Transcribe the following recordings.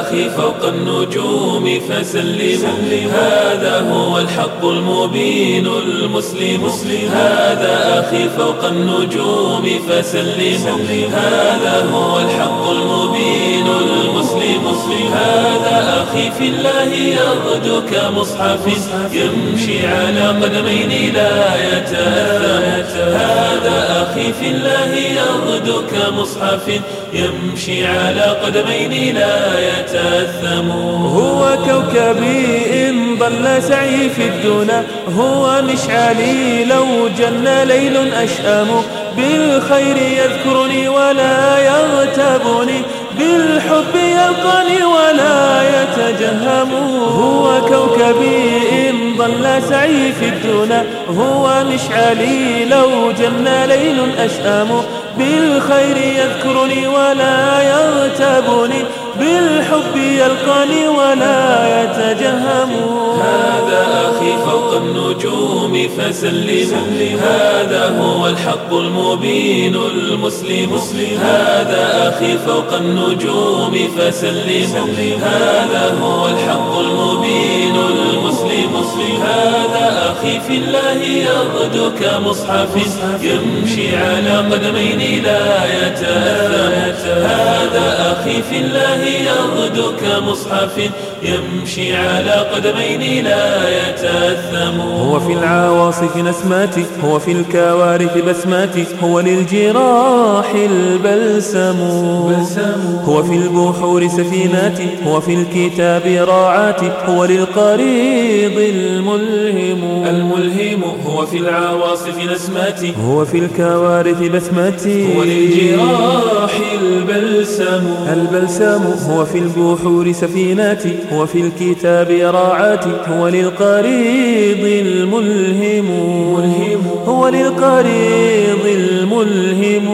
أخي فوق النجوم فسلموا، هذا هو الحق المبين المسلم. هذا أخي فوق النجوم فسلموا، هذا هو الحق المبين المسلم. هذا أخي في الله يغدو كمصحف يمشي على قدمين لا يتأثم. هذا أخي في الله يغدو كمصحف يمشي على قدمين لا يتأثم. هو كوكبي إن ضل سعي في الدنا، هو مشعلي لو جن ليل أشأم. بالخير يذكرني ولا يغتابني، بالحب يلقاني ولا يتجهم. هو كوكبي إن ضل سعي في الدنا، هو مشعلي لو جن ليل أشأم. بالخير يذكرني ولا يغتابني، بالحب يلقاني ولا يتجهم. هذا أخي فوق النجوم فسلموا، هذا هو الحق المبين المسلم. هذا أخي فوق النجوم فسلموا، هذا هو الحق المبين المسلم. هذا أخي في الله يغدو كمصحف يمشي على قدمين لا يتأثم. هذا أخي في الله يغدو كمصحف يمشي على قدمين لا يتأثم. هو في العواصف نسماتي، هو في الكوارث بسماتي، هو للجراح البلسم. هو في البحور سفيناتي، هو في الكتاب راعاتي، هو للقريض الملهم. هو في العواصف نسماتي، هو في الكوارث بسماتي، هو للجراح البلسم. هو في البحور سفيناتي، هو في الكتاب راعاتي، هو للقريض الملهم. هو للقريض الملهم.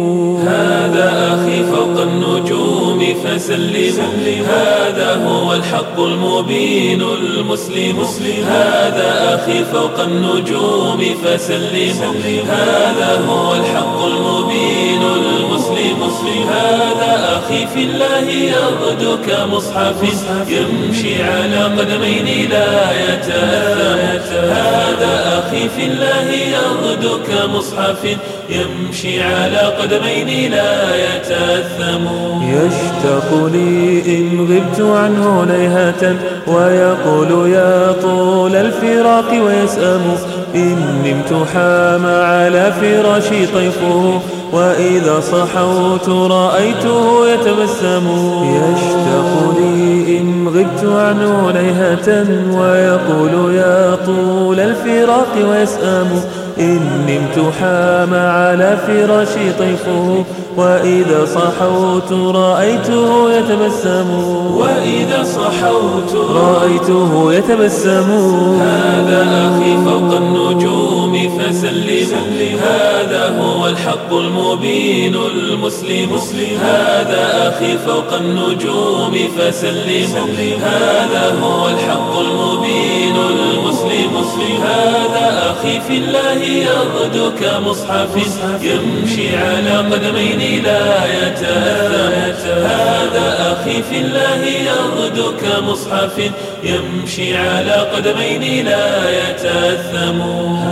هذا أخي فوق النجوم فسلموا، هذا هو الحق المبين المسلم. هذا أخي فوق النجوم فسلموا، هذا هو الحق المبين المسلم. هذا أخي في الله يغدو كمصحف يمشي على قدمين لا يتأثم. هذا أخي في الله يغدو كمصحف يمشي على قدمين لا يتأثم. يشتاق لي إن غبت عنه نيهة، ويقول يا طول الفراق ويسأم. إن نمت حام على فراشي طيفه، وإذا صحوت رأيته يتبسم. يشتاق لي إن غبت عنه نيهة، ويقول يا طول الفراق ويسأم. إن نمت حام على فراشي طيفه، وإذا صحوت رأيته يتبسم. وإذا صحوت رأيته يتبسم. هذا أخي فوق النجوم فسلموا، هذا هو الحق المبين المسلم. هذا أخي فوق النجوم فسلموا، هذا هو الحق المبين المسلم. هذا أخي في الله يغدو كمصحف يمشي على قدمين لا يتأثم. هذا أخي في الله يغدو كمصحف يمشي على قدمين لا يتأثم.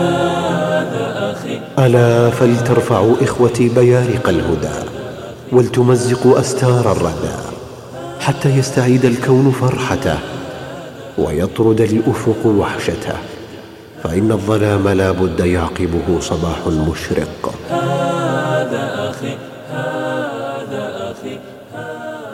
هذا أخي. ألا فلترفعوا إخوتي بيارق الهدى، ولتمزقوا أستار الردى، حتى يستعيد الكون فرحته، ويطرد الأفق وحشته، فإن الظلام لا بد يعقبه صباح مشرق. هذا أخي، هذا أخي، هذا